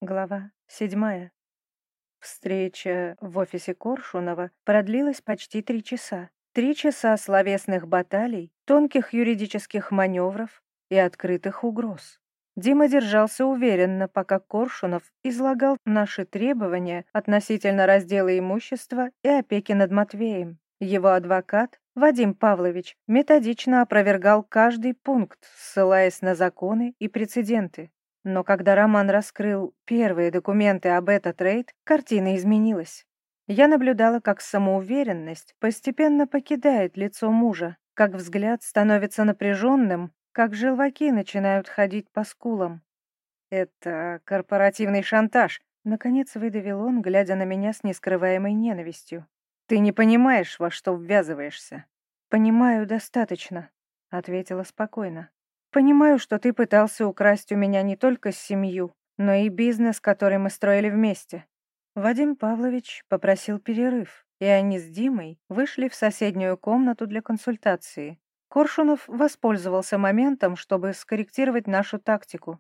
Глава 7. Встреча в офисе Коршунова продлилась почти 3 часа. 3 часа словесных баталий, тонких юридических маневров и открытых угроз. Дима держался уверенно, пока Коршунов излагал наши требования относительно раздела имущества и опеки над Матвеем. Его адвокат, Вадим Павлович, методично опровергал каждый пункт, ссылаясь на законы и прецеденты. Но когда Роман раскрыл первые документы об Бета-Трейд, картина изменилась. Я наблюдала, как самоуверенность постепенно покидает лицо мужа, как взгляд становится напряженным, как желваки начинают ходить по скулам. «Это корпоративный шантаж», — наконец выдавил он, глядя на меня с нескрываемой ненавистью. «Ты не понимаешь, во что ввязываешься». «Понимаю достаточно», — ответила спокойно. «Понимаю, что ты пытался украсть у меня не только семью, но и бизнес, который мы строили вместе». Вадим Павлович попросил перерыв, и они с Димой вышли в соседнюю комнату для консультации. Коршунов воспользовался моментом, чтобы скорректировать нашу тактику.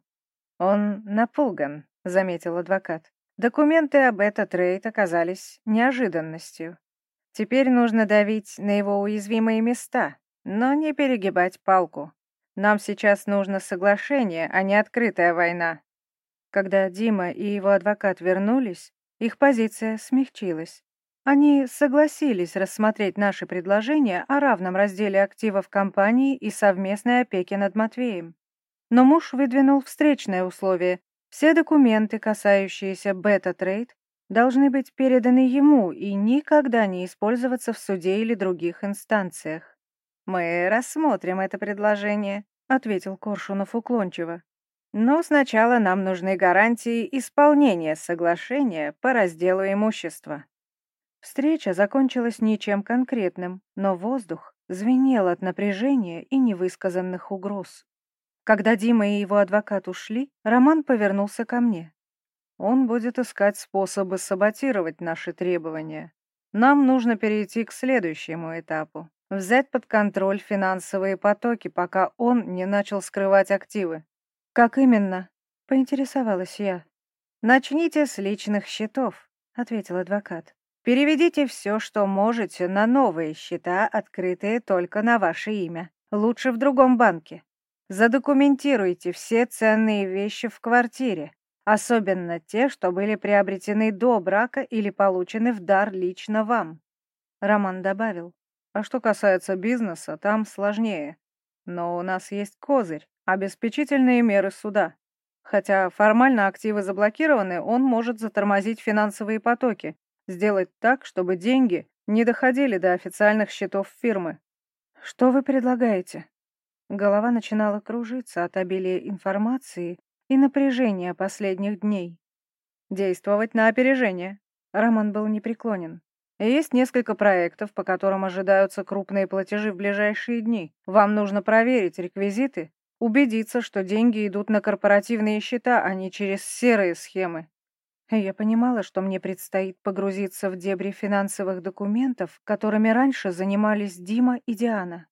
«Он напуган», — заметил адвокат. «Документы об Бета-Трейд оказались неожиданностью. Теперь нужно давить на его уязвимые места, но не перегибать палку. Нам сейчас нужно соглашение, а не открытая война». Когда Дима и его адвокат вернулись, их позиция смягчилась. Они согласились рассмотреть наши предложения о равном разделе активов компании и совместной опеке над Матвеем. Но муж выдвинул встречное условие. Все документы, касающиеся Бета-Трейд, должны быть переданы ему и никогда не использоваться в суде или других инстанциях. «Мы рассмотрим это предложение», — ответил Коршунов уклончиво. «Но сначала нам нужны гарантии исполнения соглашения по разделу имущества». Встреча закончилась ничем конкретным, но воздух звенел от напряжения и невысказанных угроз. Когда Дима и его адвокат ушли, Роман повернулся ко мне. «Он будет искать способы саботировать наши требования. Нам нужно перейти к следующему этапу. Взять под контроль финансовые потоки, пока он не начал скрывать активы». «Как именно?» — поинтересовалась я. «Начните с личных счетов», — ответил адвокат. «Переведите все, что можете, на новые счета, открытые только на ваше имя. Лучше в другом банке. Задокументируйте все ценные вещи в квартире, особенно те, что были приобретены до брака или получены в дар лично вам». Роман добавил: «А что касается бизнеса, там сложнее. Но у нас есть козырь, обеспечительные меры суда. Хотя формально активы заблокированы, он может затормозить финансовые потоки, сделать так, чтобы деньги не доходили до официальных счетов фирмы». «Что вы предлагаете?» Голова начинала кружиться от обилия информации и напряжения последних дней. «Действовать на опережение». Роман был непреклонен. «Есть несколько проектов, по которым ожидаются крупные платежи в ближайшие дни. Вам нужно проверить реквизиты, убедиться, что деньги идут на корпоративные счета, а не через серые схемы». Я понимала, что мне предстоит погрузиться в дебри финансовых документов, которыми раньше занимались Дима и Диана.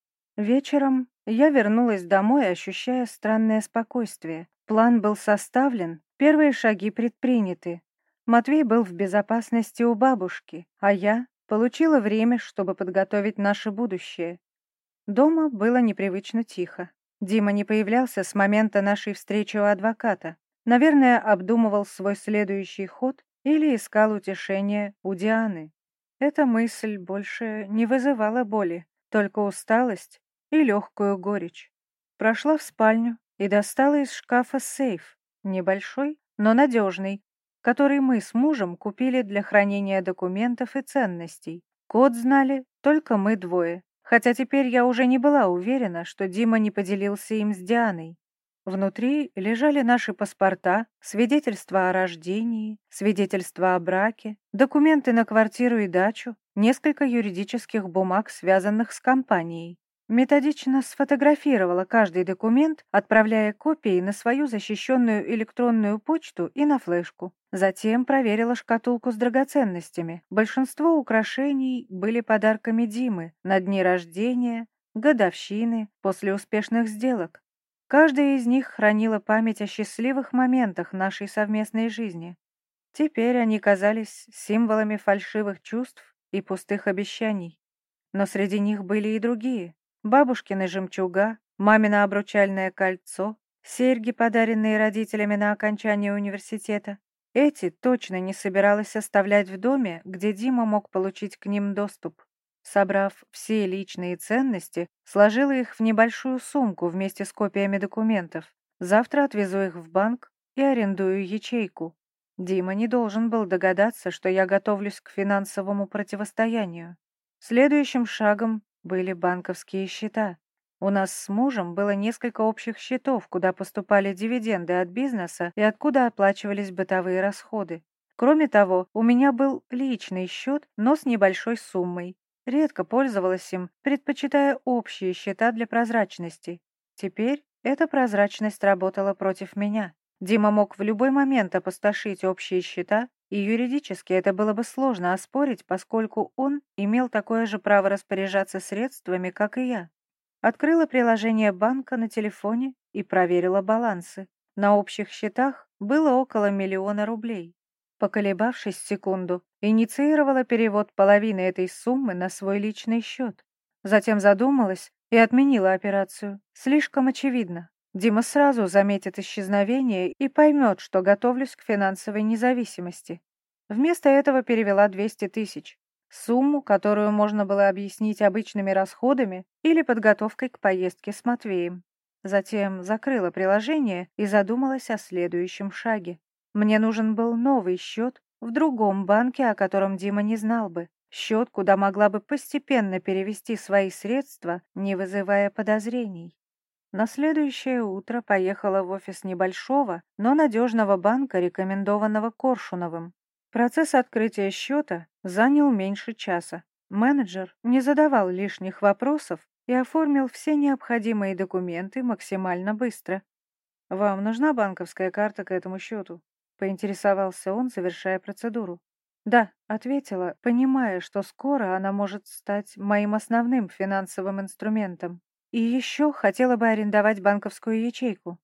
Вечером я вернулась домой, ощущая странное спокойствие. План был составлен, первые шаги предприняты. Матвей был в безопасности у бабушки, а я получила время, чтобы подготовить наше будущее. Дома было непривычно тихо. Дима не появлялся с момента нашей встречи у адвоката. Наверное, обдумывал свой следующий ход или искал утешения у Дианы. Эта мысль больше не вызывала боли, только усталость и легкую горечь. Прошла в спальню и достала из шкафа сейф, небольшой, но надежный, который мы с мужем купили для хранения документов и ценностей. Код знали только мы двое, хотя теперь я уже не была уверена, что Дима не поделился им с Дианой. Внутри лежали наши паспорта, свидетельства о рождении, свидетельства о браке, документы на квартиру и дачу, несколько юридических бумаг, связанных с компанией. Методично сфотографировала каждый документ, отправляя копии на свою защищенную электронную почту и на флешку. Затем проверила шкатулку с драгоценностями. Большинство украшений были подарками Димы на дни рождения, годовщины, после успешных сделок. Каждая из них хранила память о счастливых моментах нашей совместной жизни. Теперь они казались символами фальшивых чувств и пустых обещаний. Но среди них были и другие. Бабушкины жемчуга, мамино обручальное кольцо, серьги, подаренные родителями на окончание университета. Эти точно не собиралась оставлять в доме, где Дима мог получить к ним доступ. Собрав все личные ценности, сложила их в небольшую сумку вместе с копиями документов. Завтра отвезу их в банк и арендую ячейку. Дима не должен был догадаться, что я готовлюсь к финансовому противостоянию. Следующим шагом были банковские счета. У нас с мужем было несколько общих счетов, куда поступали дивиденды от бизнеса и откуда оплачивались бытовые расходы. Кроме того, у меня был личный счет, но с небольшой суммой. Редко пользовалась им, предпочитая общие счета для прозрачности. Теперь эта прозрачность работала против меня. Дима мог в любой момент опустошить общие счета, и юридически это было бы сложно оспорить, поскольку он имел такое же право распоряжаться средствами, как и я. Открыла приложение банка на телефоне и проверила балансы. На общих счетах было около 1 000 000 рублей. Поколебавшись секунду, инициировала перевод половины этой суммы на свой личный счет. Затем задумалась и отменила операцию. Слишком очевидно. Дима сразу заметит исчезновение и поймет, что готовлюсь к финансовой независимости. Вместо этого перевела 200 000. Сумму, которую можно было объяснить обычными расходами или подготовкой к поездке с Матвеем. Затем закрыла приложение и задумалась о следующем шаге. Мне нужен был новый счет в другом банке, о котором Дима не знал бы. Счет, куда могла бы постепенно перевести свои средства, не вызывая подозрений. На следующее утро поехала в офис небольшого, но надежного банка, рекомендованного Коршуновым. Процесс открытия счета занял меньше часа. Менеджер не задавал лишних вопросов и оформил все необходимые документы максимально быстро. «Вам нужна банковская карта к этому счету?» — поинтересовался он, завершая процедуру. «Да», — ответила, понимая, что скоро она может стать моим основным финансовым инструментом. И еще хотела бы арендовать банковскую ячейку.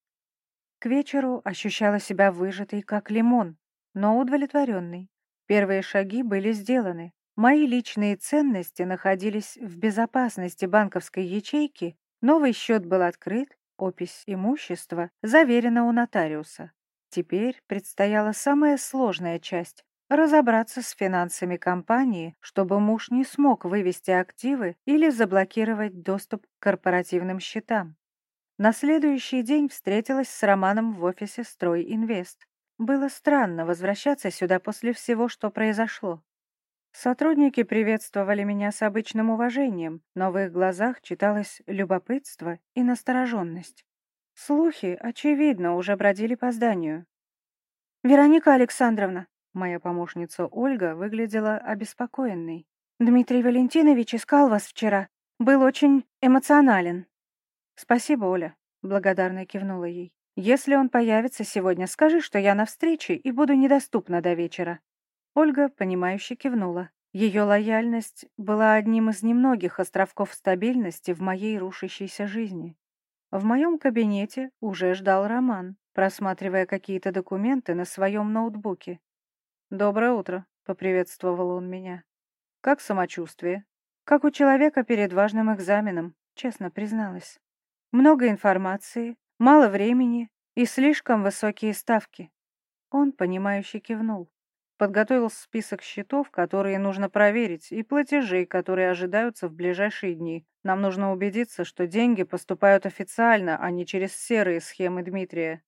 К вечеру ощущала себя выжатой, как лимон, но удовлетворенной. Первые шаги были сделаны. Мои личные ценности находились в безопасности банковской ячейки, новый счет был открыт, опись имущества заверена у нотариуса. Теперь предстояла самая сложная часть — разобраться с финансами компании, чтобы муж не смог вывести активы или заблокировать доступ к корпоративным счетам. На следующий день встретилась с Романом в офисе «Стройинвест». Было странно возвращаться сюда после всего, что произошло. Сотрудники приветствовали меня с обычным уважением, но в их глазах читалось любопытство и настороженность. Слухи, очевидно, уже бродили по зданию. «Вероника Александровна», моя помощница Ольга выглядела обеспокоенной. «Дмитрий Валентинович искал вас вчера. Был очень эмоционален». «Спасибо, Оля», — благодарно кивнула ей. «Если он появится сегодня, скажи, что я на встрече и буду недоступна до вечера». Ольга, понимающе кивнула. Ее лояльность была одним из немногих островков стабильности в моей рушащейся жизни. В моем кабинете уже ждал Роман, просматривая какие-то документы на своем ноутбуке. «Доброе утро», — поприветствовал он меня. «Как самочувствие?» «Как у человека перед важным экзаменом», — честно призналась. «Много информации, мало времени и слишком высокие ставки». Он, понимающе кивнул. Подготовил список счетов, которые нужно проверить, и платежей, которые ожидаются в ближайшие дни. Нам нужно убедиться, что деньги поступают официально, а не через серые схемы Дмитрия.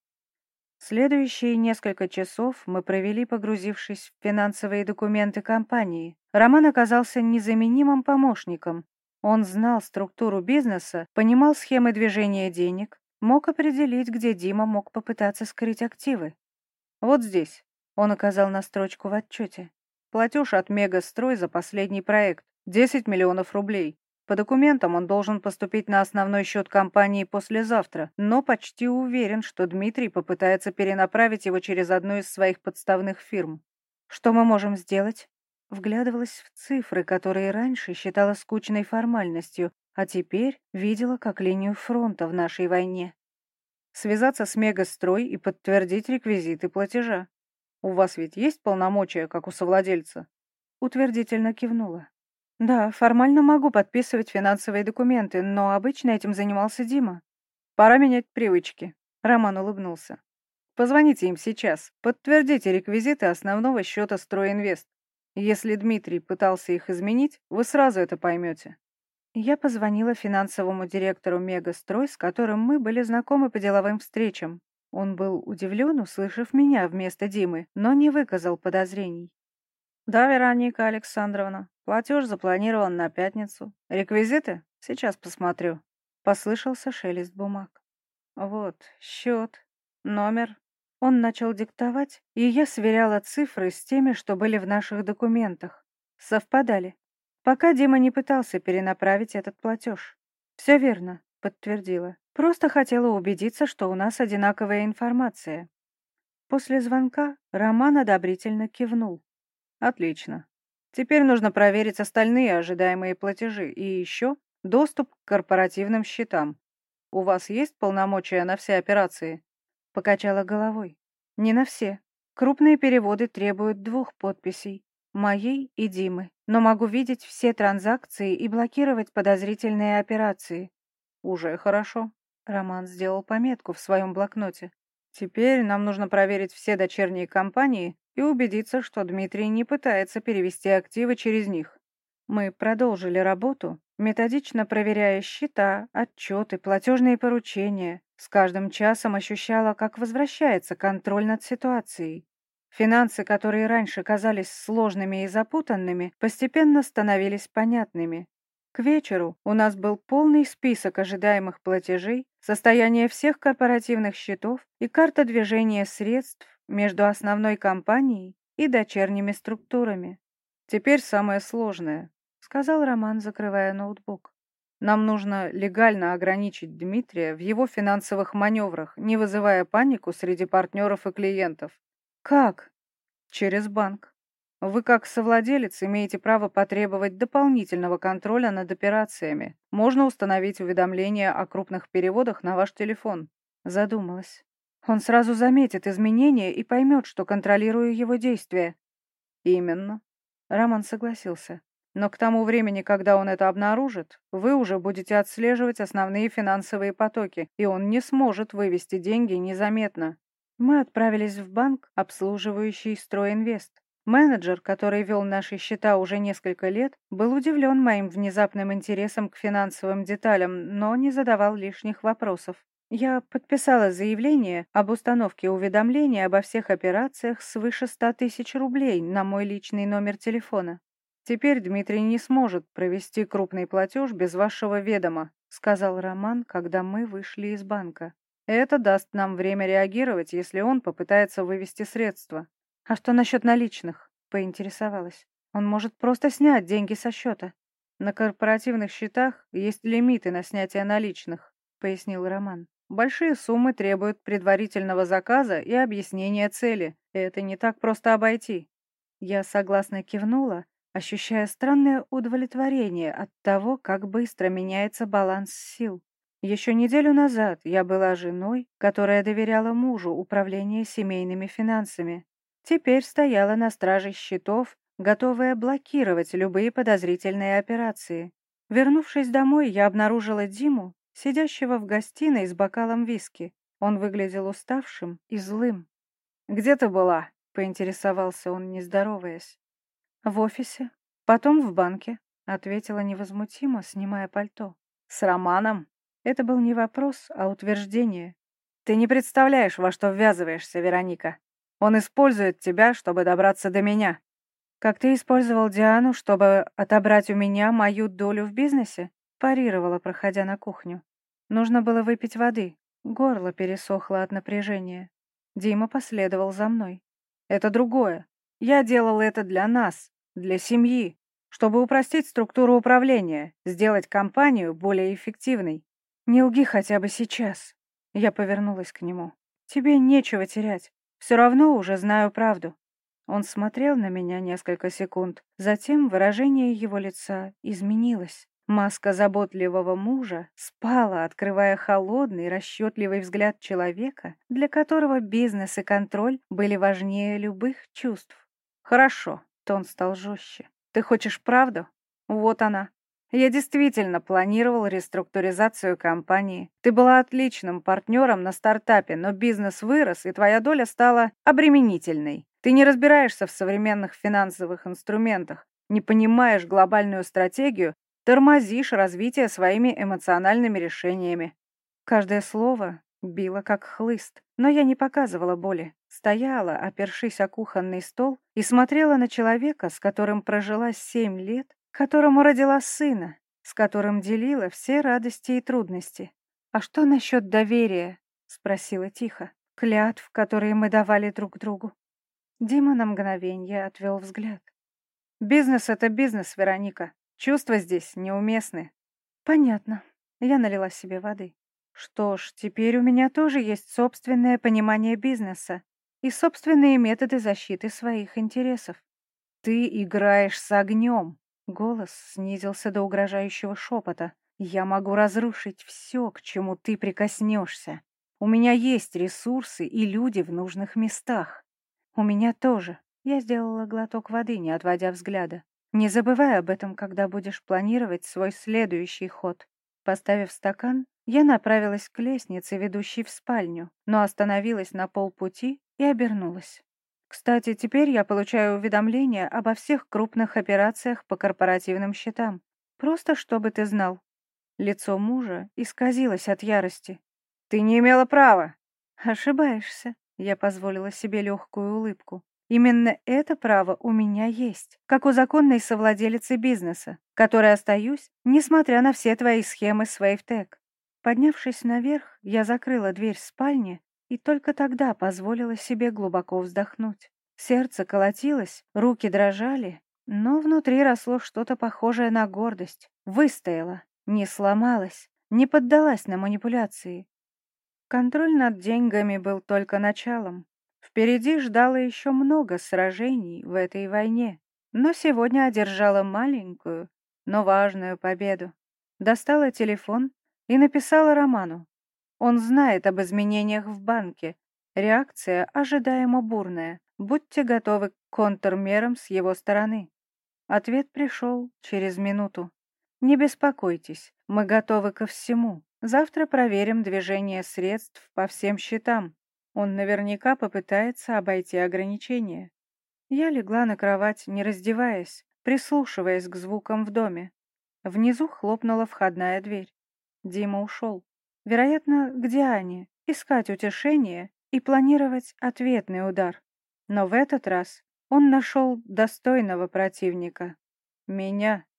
Следующие несколько часов мы провели, погрузившись в финансовые документы компании. Роман оказался незаменимым помощником. Он знал структуру бизнеса, понимал схемы движения денег, мог определить, где Дима мог попытаться скрыть активы. «Вот здесь», — он указал на строчку в отчете. «Платеж от Мегастрой за последний проект. 10 миллионов рублей. По документам он должен поступить на основной счет компании послезавтра, но почти уверен, что Дмитрий попытается перенаправить его через одну из своих подставных фирм. Что мы можем сделать?» Вглядывалась в цифры, которые раньше считала скучной формальностью, а теперь видела как линию фронта в нашей войне. связаться с Мегастрой и подтвердить реквизиты платежа. У вас ведь есть полномочия, как у совладельца?» Утвердительно кивнула. «Да, формально могу подписывать финансовые документы, но обычно этим занимался Дима». «Пора менять привычки», — Роман улыбнулся. «Позвоните им сейчас, подтвердите реквизиты основного счета «Стройинвест». Если Дмитрий пытался их изменить, вы сразу это поймете». Я позвонила финансовому директору «Мегастрой», с которым мы были знакомы по деловым встречам. Он был удивлен, услышав меня вместо Димы, но не выказал подозрений. «Да, Вероника Александровна, платеж запланирован на пятницу. Реквизиты? Сейчас посмотрю». Послышался шелест бумаг. «Вот, счет, номер». Он начал диктовать, и я сверяла цифры с теми, что были в наших документах. Совпадали. Пока Дима не пытался перенаправить этот платеж. «Все верно», — подтвердила. «Просто хотела убедиться, что у нас одинаковая информация». После звонка Роман одобрительно кивнул. «Отлично. Теперь нужно проверить остальные ожидаемые платежи и еще доступ к корпоративным счетам. У вас есть полномочия на все операции?» Покачала головой. «Не на все. Крупные переводы требуют 2 подписей. Моей и Димы. Но могу видеть все транзакции и блокировать подозрительные операции». «Уже хорошо». Роман сделал пометку в своем блокноте. «Теперь нам нужно проверить все дочерние компании и убедиться, что Дмитрий не пытается перевести активы через них». Мы продолжили работу, методично проверяя счета, отчеты, платежные поручения. С каждым часом ощущала, как возвращается контроль над ситуацией. Финансы, которые раньше казались сложными и запутанными, постепенно становились понятными. К вечеру у нас был полный список ожидаемых платежей, состояние всех корпоративных счетов и карта движения средств между основной компанией и дочерними структурами. «Теперь самое сложное», — сказал Роман, закрывая ноутбук. «Нам нужно легально ограничить Дмитрия в его финансовых маневрах, не вызывая панику среди партнеров и клиентов». «Как?» «Через банк. Вы, как совладелец, имеете право потребовать дополнительного контроля над операциями. Можно установить уведомления о крупных переводах на ваш телефон». Задумалась. «Он сразу заметит изменения и поймет, что контролирую его действия». «Именно». Роман согласился. «Но к тому времени, когда он это обнаружит, вы уже будете отслеживать основные финансовые потоки, и он не сможет вывести деньги незаметно». Мы отправились в банк, обслуживающий «Стройинвест». Менеджер, который вел наши счета уже несколько лет, был удивлен моим внезапным интересом к финансовым деталям, но не задавал лишних вопросов. Я подписала заявление об установке уведомления обо всех операциях свыше 100 тысяч рублей на мой личный номер телефона. «Теперь Дмитрий не сможет провести крупный платеж без вашего ведома», сказал Роман, когда мы вышли из банка. «Это даст нам время реагировать, если он попытается вывести средства». «А что насчет наличных?» — поинтересовалась. «Он может просто снять деньги со счета». «На корпоративных счетах есть лимиты на снятие наличных», — пояснил Роман. «Большие суммы требуют предварительного заказа и объяснения цели. Это не так просто обойти». Я согласно кивнула, ощущая странное удовлетворение от того, как быстро меняется баланс сил. Еще неделю назад я была женой, которая доверяла мужу управление семейными финансами. Теперь стояла на страже счетов, готовая блокировать любые подозрительные операции. Вернувшись домой, я обнаружила Диму, сидящего в гостиной с бокалом виски. Он выглядел уставшим и злым. «Где ты была?» — поинтересовался он, не здороваясь. «В офисе, потом в банке», — ответила невозмутимо, снимая пальто. «С Романом?» Это был не вопрос, а утверждение. «Ты не представляешь, во что ввязываешься, Вероника. Он использует тебя, чтобы добраться до меня». «Как ты использовал Диану, чтобы отобрать у меня мою долю в бизнесе?» Парировала, проходя на кухню. Нужно было выпить воды. Горло пересохло от напряжения. Дима последовал за мной. «Это другое. Я делал это для нас, для семьи, чтобы упростить структуру управления, сделать компанию более эффективной. Не лги хотя бы сейчас». Я повернулась к нему. «Тебе нечего терять. Все равно уже знаю правду». Он смотрел на меня несколько секунд, затем выражение его лица изменилось. Маска заботливого мужа спала, открывая холодный, расчетливый взгляд человека, для которого бизнес и контроль были важнее любых чувств. «Хорошо», — тон стал жестче. «Ты хочешь правду? Вот она. Я действительно планировал реструктуризацию компании. Ты была отличным партнером на стартапе, но бизнес вырос, и твоя доля стала обременительной. Ты не разбираешься в современных финансовых инструментах, не понимаешь глобальную стратегию, тормозишь развитие своими эмоциональными решениями». Каждое слово било как хлыст, но я не показывала боли. Стояла, опершись о кухонный стол, и смотрела на человека, с которым прожила 7 лет, которому родила сына, с которым делила все радости и трудности. «А что насчет доверия?» — спросила тихо. «Клятв, которые мы давали друг другу». Дима на мгновенье отвел взгляд. «Бизнес — это бизнес, Вероника. Чувства здесь неуместны». «Понятно». Я налила себе воды. «Что ж, теперь у меня тоже есть собственное понимание бизнеса и собственные методы защиты своих интересов». «Ты играешь с огнем!» Голос снизился до угрожающего шепота. «Я могу разрушить все, к чему ты прикоснешься. У меня есть ресурсы и люди в нужных местах. У меня тоже». Я сделала глоток воды, не отводя взгляда. «Не забывай об этом, когда будешь планировать свой следующий ход». Поставив стакан, я направилась к лестнице, ведущей в спальню, но остановилась на полпути и обернулась. «Кстати, теперь я получаю уведомления обо всех крупных операциях по корпоративным счетам. Просто чтобы ты знал». Лицо мужа исказилось от ярости. «Ты не имела права!» «Ошибаешься», — я позволила себе легкую улыбку. «Именно это право у меня есть, как у законной совладелицы бизнеса, которой остаюсь, несмотря на все твои схемы с WaveTech». Поднявшись наверх, я закрыла дверь спальни и только тогда позволила себе глубоко вздохнуть. Сердце колотилось, руки дрожали, но внутри росло что-то похожее на гордость. Выстояла, не сломалась, не поддалась на манипуляции. Контроль над деньгами был только началом. Впереди ждало еще много сражений в этой войне, но сегодня одержала маленькую, но важную победу. Достала телефон и написала Роману. Он знает об изменениях в банке. Реакция ожидаемо бурная. Будьте готовы к контрмерам с его стороны. Ответ пришел через минуту. Не беспокойтесь, мы готовы ко всему. Завтра проверим движение средств по всем счетам. Он наверняка попытается обойти ограничения. Я легла на кровать, не раздеваясь, прислушиваясь к звукам в доме. Внизу хлопнула входная дверь. Дима ушел. Вероятно, к Диане, искать утешение и планировать ответный удар. Но в этот раз он нашел достойного противника. Меня.